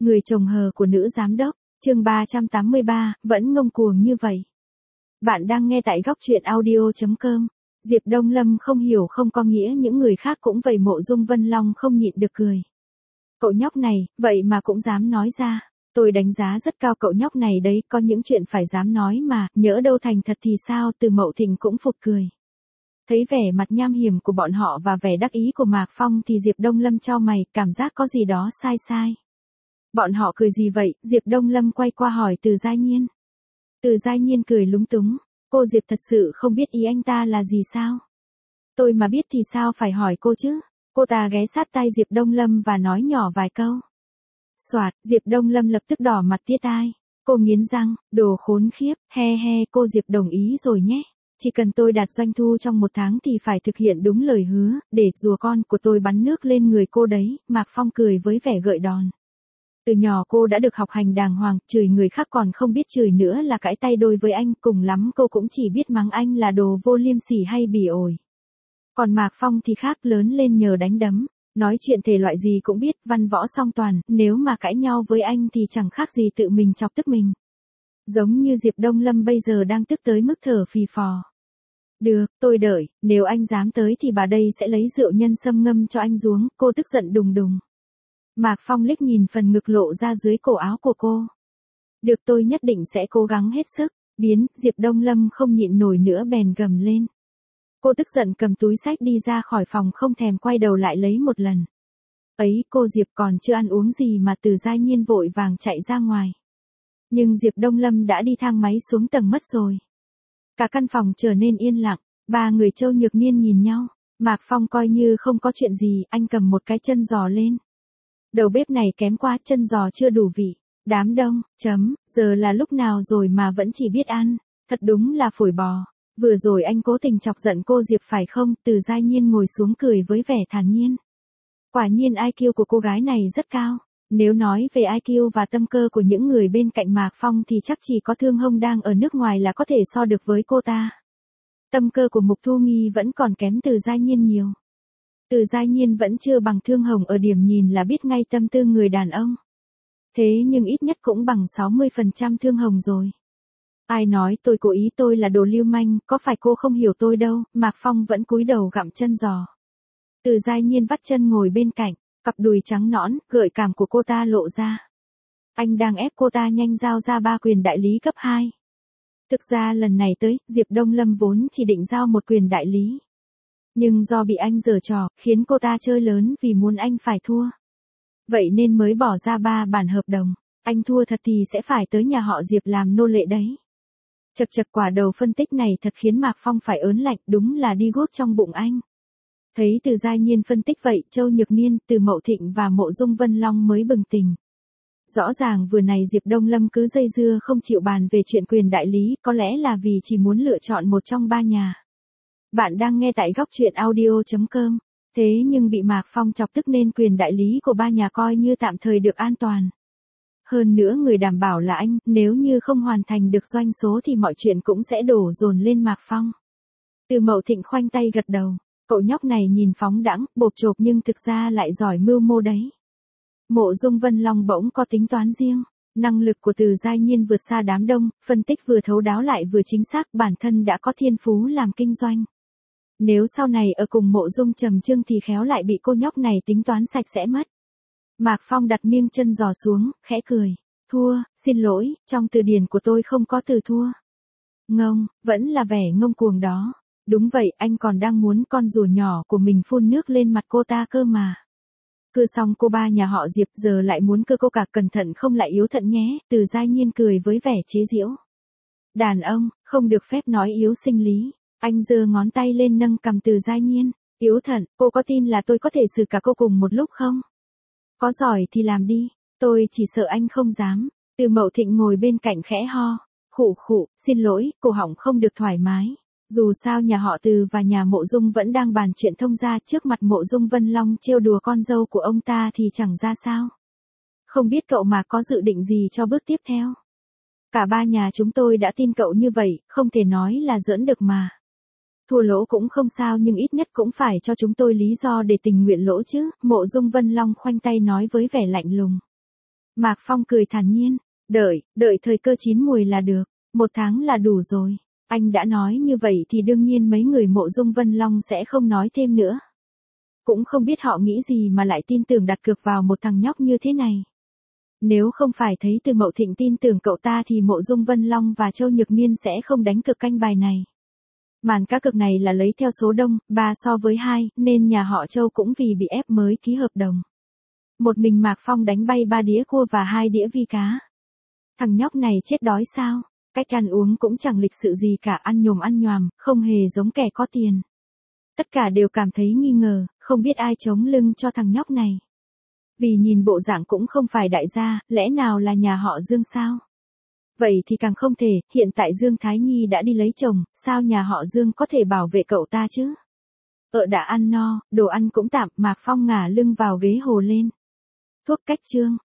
Người chồng hờ của nữ giám đốc, chương 383, vẫn ngông cuồng như vậy. Bạn đang nghe tại góc truyện audio.com. Diệp Đông Lâm không hiểu không có nghĩa những người khác cũng vậy. Mộ Dung Vân Long không nhịn được cười. Cậu nhóc này, vậy mà cũng dám nói ra. Tôi đánh giá rất cao cậu nhóc này đấy, có những chuyện phải dám nói mà, nhỡ đâu thành thật thì sao. Từ Mậu Thịnh cũng phụt cười. Thấy vẻ mặt nham hiểm của bọn họ và vẻ đắc ý của Mạc Phong thì Diệp Đông Lâm chau mày, cảm giác có gì đó sai sai. Bọn họ cười gì vậy? Diệp Đông Lâm quay qua hỏi Từ Gia Nhiên. Từ Gia Nhiên cười lúng túng. Cô Diệp thật sự không biết ý anh ta là gì sao? Tôi mà biết thì sao phải hỏi cô chứ? Cô ta ghé sát tai Diệp Đông Lâm và nói nhỏ vài câu. Soạt, Diệp Đông Lâm lập tức đỏ mặt tía tai. Cô nghiến răng, đồ khốn khiếp, he he, cô Diệp đồng ý rồi nhé. Chỉ cần tôi đạt doanh thu trong 1 tháng thì phải thực hiện đúng lời hứa, để rùa con của tôi bắn nước lên người cô đấy. Mạc Phong cười với vẻ gợi đòn. Từ nhỏ cô đã được học hành đàng hoàng, chửi người khác còn không biết chửi nữa là cãi tay đôi với anh, cùng lắm cô cũng chỉ biết mắng anh là đồ vô liêm sỉ hay bỉ ổi. Còn Mạc Phong thì khác, lớn lên nhờ đánh đấm, nói chuyện thể loại gì cũng biết, văn võ song toàn, nếu mà cãi nhau với anh thì chẳng khác gì tự mình chọc tức mình. Giống như Diệp Đông Lâm bây giờ đang tức tới mức thở phì phò. Được, tôi đợi, nếu anh dám tới thì bà đây sẽ lấy rượu nhân sâm ngâm cho anh uống. Cô tức giận đùng đùng. Mạc Phong liếc nhìn phần ngực lộ ra dưới cổ áo của cô. Được, tôi nhất định sẽ cố gắng hết sức. Biến, Diệp Đông Lâm không nhịn nổi nữa bèn gầm lên. Cô tức giận cầm túi xách đi ra khỏi phòng, không thèm quay đầu lại lấy một lần. Ấy, cô Diệp còn chưa ăn uống gì mà. Từ Gia Nhiên vội vàng chạy ra ngoài. Nhưng Diệp Đông Lâm đã đi thang máy xuống tầng mất rồi. Cả căn phòng trở nên yên lặng, ba người Châu Nhược Niên nhìn nhau. Mạc Phong coi như không có chuyện gì, anh cầm một cái chân giò lên. Đầu bếp này kém quá, chân giò chưa đủ vị. Đám đông, giờ là lúc nào rồi mà vẫn chỉ biết ăn, thật đúng là phổi bò. Vừa rồi anh cố tình chọc giận cô Diệp phải không? Từ Gia Nhiên ngồi xuống cười với vẻ thản nhiên. Quả nhiên IQ của cô gái này rất cao. Nếu nói về IQ và tâm cơ của những người bên cạnh Mạc Phong thì chắc chỉ có Thương Hông đang ở nước ngoài là có thể so được với cô ta. Tâm cơ của Mục Thu Nghi vẫn còn kém Từ Gia Nhiên nhiều. Từ Gia Nhiên vẫn chưa bằng Thương Hồng ở điểm nhìn là biết ngay tâm tư người đàn ông. Thế nhưng ít nhất cũng bằng 60% Thương Hồng rồi. Ai nói tôi cố ý, tôi là đồ lưu manh, có phải cô không hiểu tôi đâu? Mạc Phong vẫn cúi đầu gặm chân giò. Từ Gia Nhiên vắt chân ngồi bên cạnh. Cặp đùi trắng nõn, gợi cảm của cô ta lộ ra. Anh đang ép cô ta nhanh giao ra 3 quyền đại lý cấp 2. Thực ra lần này tới, Diệp Đông Lâm vốn chỉ định giao 1 quyền đại lý. Nhưng do bị anh giở trò, khiến cô ta chơi lớn vì muốn anh phải thua. Vậy nên mới bỏ ra 3 bản hợp đồng. Anh thua thật thì sẽ phải tới nhà họ Diệp làm nô lệ đấy. Chật chật, quả đầu phân tích này thật khiến Mạc Phong phải ớn lạnh, đúng là đi guốc trong bụng anh. Thấy Từ Gia Nhiên phân tích vậy, Châu Nhược Niên, Từ Mậu Thịnh và Mộ Dung Vân Long mới bừng tỉnh. Rõ ràng vừa này Diệp Đông Lâm cứ dây dưa không chịu bàn về chuyện quyền đại lý, có lẽ là vì chỉ muốn lựa chọn một trong 3 nhà. Bạn đang nghe tại góc truyện audio.com. Thế nhưng bị Mạc Phong chọc tức nên quyền đại lý của 3 nhà coi như tạm thời được an toàn. Hơn nữa người đảm bảo là anh, nếu như không hoàn thành được doanh số thì mọi chuyện cũng sẽ đổ dồn lên Mạc Phong. Từ Mậu Thịnh khoanh tay gật đầu. Cậu nhóc này nhìn phóng đãng, bộp chộp nhưng thực ra lại giỏi mưu mô đấy. Mộ Dung Vân Long bỗng có tính toán riêng. Năng lực của Từ Gia Nhiên vượt xa đám đông, phân tích vừa thấu đáo lại vừa chính xác, bản thân đã có thiên phú làm kinh doanh. Nếu sau này ở cùng Mộ Dung Trầm Trương thì khéo lại bị cô nhóc này tính toán sạch sẽ mất. Mạc Phong đặt miếng chân giò xuống, khẽ cười. Thua, xin lỗi, trong từ điển của tôi không có từ thua. Ngông, vẫn là vẻ ngông cuồng đó. Đúng vậy, anh còn đang muốn con rùa nhỏ của mình phun nước lên mặt cô ta cơ mà. Cưa xong cô ba nhà họ Diệp, giờ lại muốn cưa cô cả, cẩn thận không lại yếu thận nhé. Từ Gia Nhiên cười với vẻ chế giễu. Đàn ông, không được phép nói yếu sinh lý. Anh giơ ngón tay lên nâng cằm Từ Gia Nhiên. Yếu thận, cô có tin là tôi có thể xử cả cô cùng một lúc không? Có giỏi thì làm đi, tôi chỉ sợ anh không dám. Từ Mậu Thịnh ngồi bên cạnh khẽ ho. Khụ khụ, xin lỗi, cổ họng không được thoải mái. Dù sao nhà họ Từ và nhà Mộ Dung vẫn đang bàn chuyện thông gia, trước mặt Mộ Dung Vân Long trêu đùa con dâu của ông ta thì chẳng ra sao. Không biết cậu mà có dự định gì cho bước tiếp theo. Cả 3 nhà chúng tôi đã tin cậu như vậy, không thể nói là giỡn được mà. Thua lỗ cũng không sao nhưng ít nhất cũng phải cho chúng tôi lý do để tình nguyện lỗ chứ. Mộ Dung Vân Long khoanh tay nói với vẻ lạnh lùng. Mạc Phong cười thản nhiên. Đợi thời cơ chín mùi là được. 1 tháng là đủ rồi. Anh đã nói như vậy thì đương nhiên mấy người Mộ Dung Vân Long sẽ không nói thêm nữa. Cũng không biết họ nghĩ gì mà lại tin tưởng đặt cược vào một thằng nhóc như thế này. Nếu không phải thấy Từ Mậu Thịnh tin tưởng cậu ta thì Mộ Dung Vân Long và Châu Nhược Niên sẽ không đánh cược canh bài này. Màn cá cược này là lấy theo số đông, 3 so với 2, nên nhà họ Châu cũng vì bị ép mới ký hợp đồng. Một mình Mạc Phong đánh bay 3 đĩa cua và 2 đĩa vi cá. Thằng nhóc này chết đói sao? Cách ăn uống cũng chẳng lịch sự gì cả, ăn nhồm ăn nhoàm, không hề giống kẻ có tiền. Tất cả đều cảm thấy nghi ngờ, không biết ai chống lưng cho thằng nhóc này. Vì nhìn bộ dạng cũng không phải đại gia, lẽ nào là nhà họ Dương sao? Vậy thì càng không thể, hiện tại Dương Thái Nhi đã đi lấy chồng, sao nhà họ Dương có thể bảo vệ cậu ta chứ? Đã ăn no, đồ ăn cũng tạm, Mạc Phong ngả lưng vào ghế hồ lên. Thuốc cách trương,